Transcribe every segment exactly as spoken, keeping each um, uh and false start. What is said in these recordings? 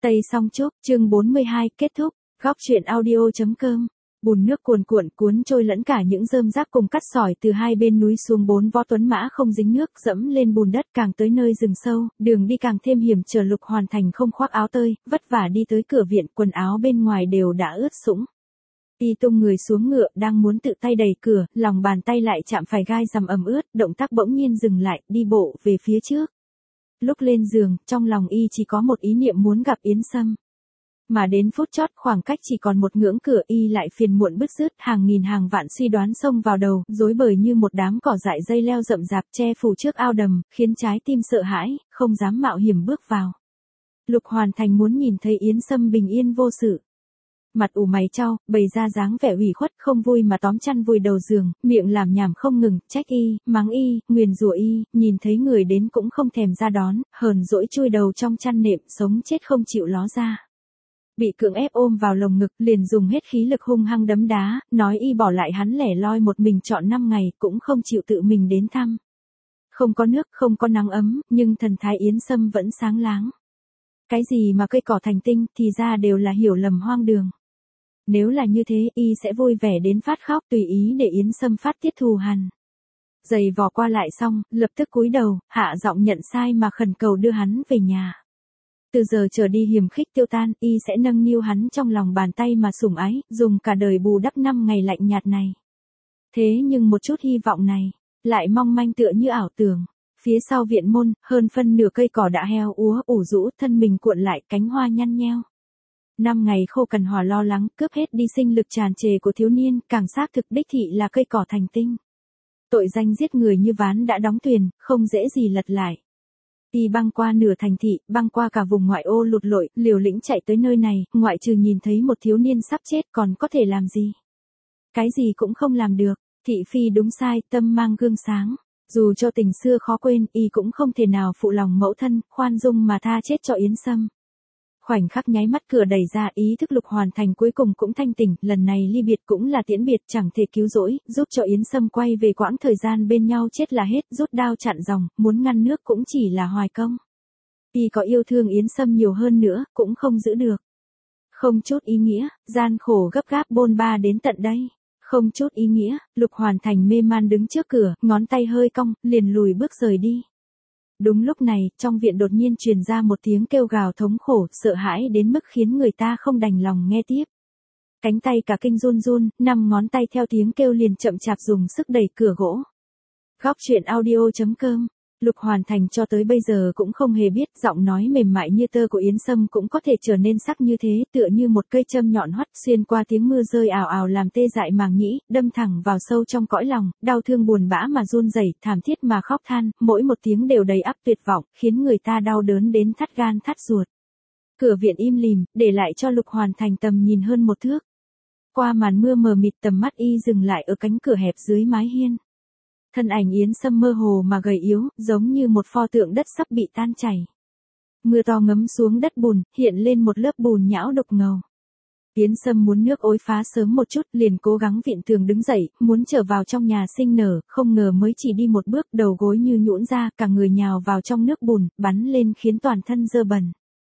Tây Song Trúc, chương bốn mươi hai, kết thúc. Góc truyện audio chấm com. Bùn nước cuồn cuộn cuốn trôi lẫn cả những rơm rác cùng cát sỏi từ hai bên núi xuống, bốn vó tuấn mã không dính nước dẫm lên bùn đất, càng tới nơi rừng sâu, đường đi càng thêm hiểm trở. Lục Hoàn Thành không khoác áo tơi, vất vả đi tới cửa viện, quần áo bên ngoài đều đã ướt sũng. Y tung người xuống ngựa, đang muốn tự tay đẩy cửa, lòng bàn tay lại chạm phải gai rằm ẩm ướt, động tác bỗng nhiên dừng lại, đi bộ về phía trước. Lúc lên giường, trong lòng y chỉ có một ý niệm muốn gặp Yến Sâm. Mà đến phút chót, khoảng cách chỉ còn một ngưỡng cửa, y lại phiền muộn bứt rứt, hàng nghìn hàng vạn suy đoán xông vào đầu, rối bời như một đám cỏ dại dây leo rậm rạp che phủ trước ao đầm, khiến trái tim sợ hãi, không dám mạo hiểm bước vào. Lục Hoàn Thành muốn nhìn thấy Yến Sâm bình yên vô sự. Mặt ủ mày chau, bày ra dáng vẻ ủy khuất, không vui mà tóm chăn vùi đầu giường, miệng làm nhảm không ngừng, trách y, mắng y, nguyền rủa y, nhìn thấy người đến cũng không thèm ra đón, hờn dỗi chui đầu trong chăn nệm, sống chết không chịu ló ra. Bị cưỡng ép ôm vào lồng ngực, liền dùng hết khí lực hung hăng đấm đá, nói y bỏ lại hắn lẻ loi một mình trọn năm ngày, cũng không chịu tự mình đến thăm. Không có nước, không có nắng ấm, nhưng thần thái Yến Sâm vẫn sáng láng. Cái gì mà cây cỏ thành tinh, thì ra đều là hiểu lầm hoang đường. Nếu là như thế, y sẽ vui vẻ đến phát khóc, tùy ý để Yến Sâm phát tiết thù hằn. Giày vò qua lại xong, lập tức cúi đầu, hạ giọng nhận sai mà khẩn cầu đưa hắn về nhà. Từ giờ trở đi hiềm khích tiêu tan, y sẽ nâng niu hắn trong lòng bàn tay mà sủng ái, dùng cả đời bù đắp năm ngày lạnh nhạt này. Thế nhưng một chút hy vọng này, lại mong manh tựa như ảo tưởng. Phía sau viện môn, hơn phân nửa cây cỏ đã heo úa ủ rũ, thân mình cuộn lại, cánh hoa nhăn nheo. Năm ngày khô cằn hòa lo lắng, cướp hết đi sinh lực tràn trề của thiếu niên, càng xác thực đích thị là cây cỏ thành tinh. Tội danh giết người như ván đã đóng thuyền, không dễ gì lật lại. Y băng qua nửa thành thị, băng qua cả vùng ngoại ô lụt lội, liều lĩnh chạy tới nơi này, ngoại trừ nhìn thấy một thiếu niên sắp chết còn có thể làm gì? Cái gì cũng không làm được, thị phi đúng sai, tâm mang gương sáng. Dù cho tình xưa khó quên, y cũng không thể nào phụ lòng mẫu thân, khoan dung mà tha chết cho Yến Sâm. Khoảnh khắc nháy mắt cửa đẩy ra, ý thức Lục Hoàn Thành cuối cùng cũng thanh tỉnh, lần này ly biệt cũng là tiễn biệt, chẳng thể cứu rỗi, giúp cho Yến Sâm quay về quãng thời gian bên nhau chết là hết, rút đao chặn dòng, muốn ngăn nước cũng chỉ là hoài công. Y có yêu thương Yến Sâm nhiều hơn nữa, cũng không giữ được. Không chút ý nghĩa, gian khổ gấp gáp bôn ba đến tận đây. Không chút ý nghĩa, Lục Hoàn Thành mê man đứng trước cửa, ngón tay hơi cong, liền lùi bước rời đi. Đúng lúc này, trong viện đột nhiên truyền ra một tiếng kêu gào thống khổ, sợ hãi đến mức khiến người ta không đành lòng nghe tiếp. Cánh tay cả kinh run run, năm ngón tay theo tiếng kêu liền chậm chạp dùng sức đẩy cửa gỗ. Góc truyện audio chấm com. Lục Hoàn Thành cho tới bây giờ cũng không hề biết giọng nói mềm mại như tơ của Yến Sâm cũng có thể trở nên sắc như thế, tựa như một cây châm nhọn hoắt xuyên qua tiếng mưa rơi ào ào làm tê dại màng nhĩ, đâm thẳng vào sâu trong cõi lòng, đau thương buồn bã mà run rẩy, thảm thiết mà khóc than, mỗi một tiếng đều đầy ắp tuyệt vọng, khiến người ta đau đớn đến thắt gan thắt ruột. Cửa viện im lìm, để lại cho Lục Hoàn Thành tầm nhìn hơn một thước. Qua màn mưa mờ mịt, tầm mắt y dừng lại ở cánh cửa hẹp dưới mái hiên. Thân ảnh Yến Sâm mơ hồ mà gầy yếu, giống như một pho tượng đất sắp bị tan chảy. Mưa to ngấm xuống đất bùn, hiện lên một lớp bùn nhão đục ngầu. Yến Sâm muốn nước ối phá sớm một chút, liền cố gắng vịn tường đứng dậy, muốn trở vào trong nhà sinh nở, không ngờ mới chỉ đi một bước, đầu gối như nhũn ra, cả người nhào vào trong nước bùn, bắn lên khiến toàn thân dơ bẩn.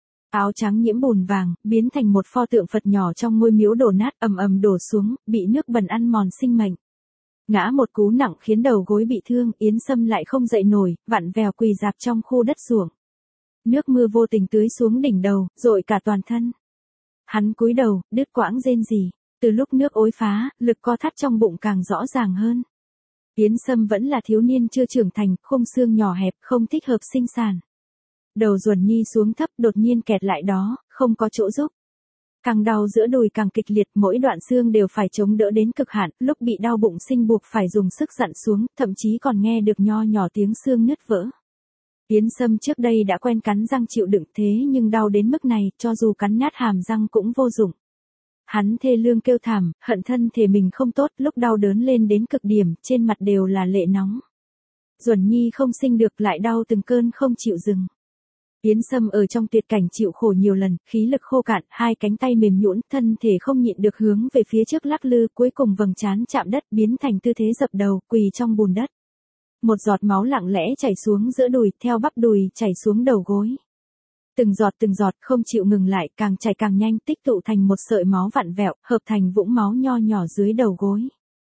Áo trắng nhiễm bùn vàng, biến thành một pho tượng Phật nhỏ trong ngôi miếu đổ nát, ầm ầm đổ xuống, bị nước bẩn ăn mòn sinh mệnh. Ngã một cú nặng khiến đầu gối bị thương, Yến Sâm lại không dậy nổi, vặn vẹo quỳ rạp trong khu đất ruộng. Nước mưa vô tình tưới xuống đỉnh đầu, dội cả toàn thân. Hắn cúi đầu, đứt quãng rên rỉ. Từ lúc nước ối phá, lực co thắt trong bụng càng rõ ràng hơn. Yến Sâm vẫn là thiếu niên chưa trưởng thành, khung xương nhỏ hẹp, không thích hợp sinh sản. Đầu Duẩn Nhi xuống thấp, đột nhiên kẹt lại đó, không có chỗ giúp. Càng đau giữa đùi càng kịch liệt, mỗi đoạn xương đều phải chống đỡ đến cực hạn, lúc bị đau bụng sinh buộc phải dùng sức dặn xuống, thậm chí còn nghe được nho nhỏ tiếng xương nứt vỡ. Yến Sâm trước đây đã quen cắn răng chịu đựng, thế nhưng đau đến mức này, cho dù cắn nát hàm răng cũng vô dụng. Hắn thê lương kêu thảm, hận thân thể mình không tốt, lúc đau đớn lên đến cực điểm, trên mặt đều là lệ nóng. Duẩn Nhi không sinh được, lại đau từng cơn không chịu dừng. Yến Sâm ở trong tuyệt cảnh chịu khổ nhiều lần, khí lực khô cạn, hai cánh tay mềm nhũn, thân thể không nhịn được hướng về phía trước lắc lư, cuối cùng vầng trán chạm đất, biến thành tư thế dập đầu, quỳ trong bùn đất. Một giọt máu lặng lẽ chảy xuống giữa đùi, theo bắp đùi chảy xuống đầu gối. Từng giọt từng giọt không chịu ngừng lại, càng chảy càng nhanh, tích tụ thành một sợi máu vặn vẹo, hợp thành vũng máu nho nhỏ dưới đầu gối.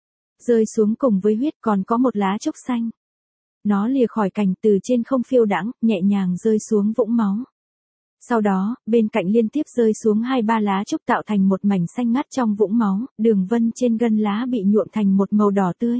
Rơi xuống cùng với huyết còn có một lá trúc xanh. Nó lìa khỏi cành, từ trên không phiêu đãng, nhẹ nhàng rơi xuống vũng máu. Sau đó, bên cạnh liên tiếp rơi xuống hai ba lá trúc tạo thành một mảnh xanh ngắt trong vũng máu, đường vân trên gân lá bị nhuộm thành một màu đỏ tươi.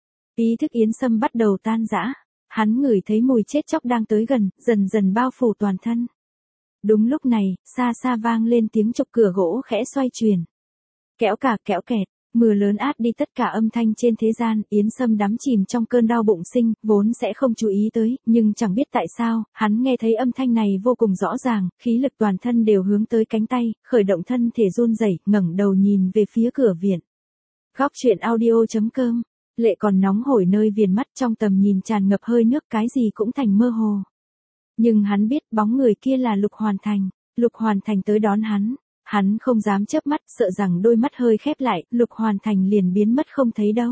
Ý thức Yến Sâm bắt đầu tan rã. Hắn ngửi thấy mùi chết chóc đang tới gần, dần dần bao phủ toàn thân. Đúng lúc này, xa xa vang lên tiếng chụp cửa gỗ khẽ xoay chuyển. Kẽo cả kẽo kẹt, mưa lớn át đi tất cả âm thanh trên thế gian, Yến Sâm đắm chìm trong cơn đau bụng sinh, vốn sẽ không chú ý tới, nhưng chẳng biết tại sao, hắn nghe thấy âm thanh này vô cùng rõ ràng, khí lực toàn thân đều hướng tới cánh tay, khởi động thân thể run rẩy, ngẩng đầu nhìn về phía cửa viện. Góc truyện audio chấm com. Lệ còn nóng hổi nơi viền mắt, trong tầm nhìn tràn ngập hơi nước, cái gì cũng thành mơ hồ. Nhưng hắn biết bóng người kia là Lục Hoàn Thành. Lục Hoàn Thành tới đón hắn. Hắn không dám chớp mắt, sợ rằng đôi mắt hơi khép lại, Lục Hoàn Thành liền biến mất không thấy đâu.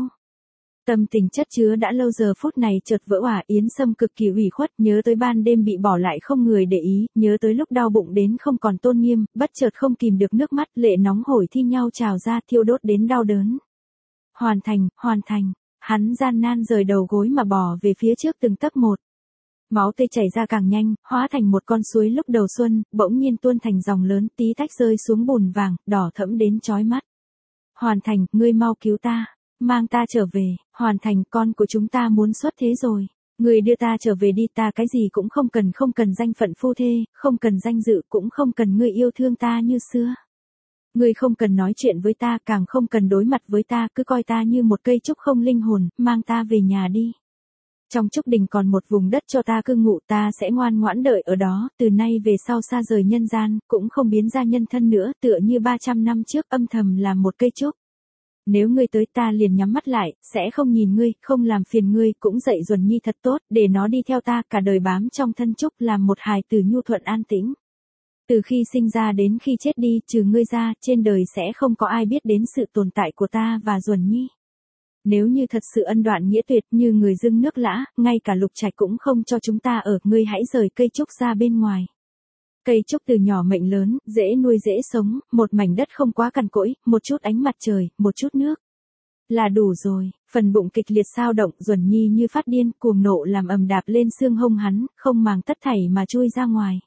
Tâm tình chất chứa đã lâu giờ phút này chợt vỡ òa, Yến Sâm cực kỳ ủy khuất, nhớ tới ban đêm bị bỏ lại không người để ý, nhớ tới lúc đau bụng đến không còn tôn nghiêm, bất chợt không kìm được nước mắt, lệ nóng hổi thi nhau trào ra, thiêu đốt đến đau đớn. Hoàn Thành, Hoàn Thành, hắn gian nan rời đầu gối mà bò về phía trước từng tấc một. Máu tươi chảy ra càng nhanh, hóa thành một con suối lúc đầu xuân, bỗng nhiên tuôn thành dòng lớn, tí tách rơi xuống bùn vàng, đỏ thẫm đến chói mắt. Hoàn Thành, ngươi mau cứu ta, mang ta trở về, Hoàn Thành, con của chúng ta muốn xuất thế rồi. Ngươi đưa ta trở về đi, ta cái gì cũng không cần, không cần danh phận phu thê, không cần danh dự, cũng không cần ngươi yêu thương ta như xưa. Ngươi không cần nói chuyện với ta, càng không cần đối mặt với ta, cứ coi ta như một cây trúc không linh hồn, mang ta về nhà đi. Trong trúc đình còn một vùng đất cho ta cư ngụ, ta sẽ ngoan ngoãn đợi ở đó, từ nay về sau xa rời nhân gian, cũng không biến ra nhân thân nữa, tựa như ba trăm năm trước âm thầm làm một cây trúc. Nếu ngươi tới ta liền nhắm mắt lại, sẽ không nhìn ngươi, không làm phiền ngươi, cũng dạy Duẩn Nhi thật tốt, để nó đi theo ta, cả đời bám trong thân trúc, làm một hài tử nhu thuận an tĩnh. Từ khi sinh ra đến khi chết đi, trừ ngươi ra, trên đời sẽ không có ai biết đến sự tồn tại của ta và Duẩn Nhi. Nếu như thật sự ân đoạn nghĩa tuyệt như người dưng nước lã, ngay cả Lục Trạch cũng không cho chúng ta ở, ngươi hãy rời cây trúc ra bên ngoài. Cây trúc từ nhỏ mệnh lớn, dễ nuôi dễ sống, một mảnh đất không quá cằn cỗi, một chút ánh mặt trời, một chút nước. Là đủ rồi, phần bụng kịch liệt xao động, Duẩn Nhi như phát điên, cuồng nộ làm ầm đạp lên xương hông hắn, không màng tất thảy mà chui ra ngoài.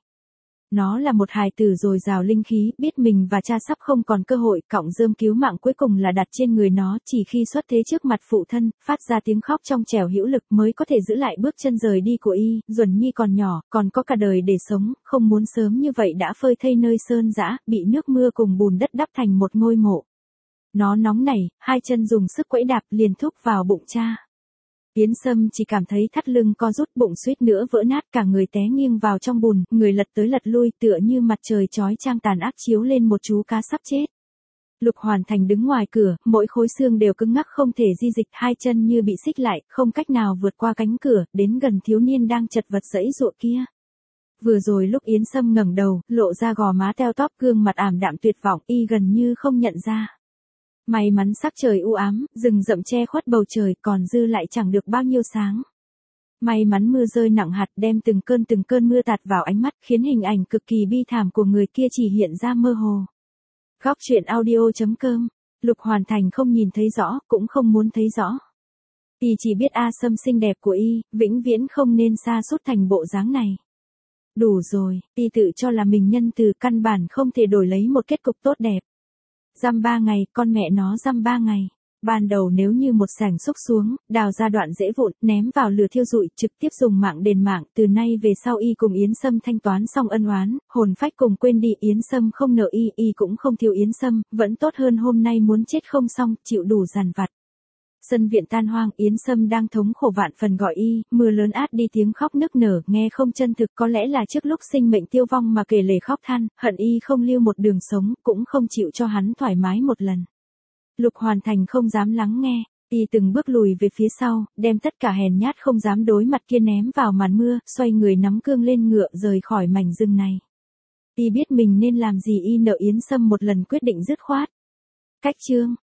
Nó là một hài tử dồi dào linh khí, biết mình và cha sắp không còn cơ hội, cọng rơm cứu mạng cuối cùng là đặt trên người nó, chỉ khi xuất thế trước mặt phụ thân, phát ra tiếng khóc trong trẻo hữu lực mới có thể giữ lại bước chân rời đi của y. Duẩn Nhi còn nhỏ, còn có cả đời để sống, không muốn sớm như vậy đã phơi thây nơi sơn dã, bị nước mưa cùng bùn đất đắp thành một ngôi mộ. Nó nóng nảy, hai chân dùng sức quẫy đạp liền thúc vào bụng cha. Yến Sâm chỉ cảm thấy thắt lưng co rút, bụng suýt nữa vỡ nát, cả người té nghiêng vào trong bùn, người lật tới lật lui, tựa như mặt trời chói chang tàn ác chiếu lên một chú cá sắp chết. Lục Hoàn Thành đứng ngoài cửa, mỗi khối xương đều cứng ngắc không thể di dịch, hai chân như bị xích lại, không cách nào vượt qua cánh cửa, đến gần thiếu niên đang chật vật giãy giụa kia. Vừa rồi lúc Yến Sâm ngẩng đầu, lộ ra gò má teo tóp, gương mặt ảm đạm tuyệt vọng, y gần như không nhận ra. May mắn sắc trời u ám, rừng rậm che khuất bầu trời, còn dư lại chẳng được bao nhiêu sáng. May mắn mưa rơi nặng hạt đem từng cơn từng cơn mưa tạt vào ánh mắt, khiến hình ảnh cực kỳ bi thảm của người kia chỉ hiện ra mơ hồ. Góc truyện audio chấm com. Lục Hoàn Thành không nhìn thấy rõ, cũng không muốn thấy rõ. Y chỉ biết A Sâm xinh đẹp của y, vĩnh viễn không nên sa sút thành bộ dáng này. Đủ rồi, y tự cho là mình nhân từ, căn bản không thể đổi lấy một kết cục tốt đẹp. Dăm ba ngày, con mẹ nó dăm ba ngày. Ban đầu nếu như một sảnh xúc xuống, đào ra đoạn rễ vụn, ném vào lửa thiêu rụi, trực tiếp dùng mạng đền mạng, từ nay về sau y cùng Yến Sâm thanh toán xong ân oán, hồn phách cùng quên đi, Yến Sâm không nợ y, y cũng không thiếu Yến Sâm, vẫn tốt hơn hôm nay muốn chết không xong, chịu đủ dằn vặt. Sân viện tan hoang, Yến Sâm đang thống khổ vạn phần gọi y, mưa lớn át đi tiếng khóc nức nở, nghe không chân thực, có lẽ là trước lúc sinh mệnh tiêu vong mà kể lể khóc than, hận y không lưu một đường sống, cũng không chịu cho hắn thoải mái một lần. Lục Hoàn Thành không dám lắng nghe, y từng bước lùi về phía sau, đem tất cả hèn nhát không dám đối mặt kia ném vào màn mưa, xoay người nắm cương lên ngựa rời khỏi mảnh rừng này. Y biết mình nên làm gì, y nợ Yến Sâm một lần quyết định dứt khoát. Cách chương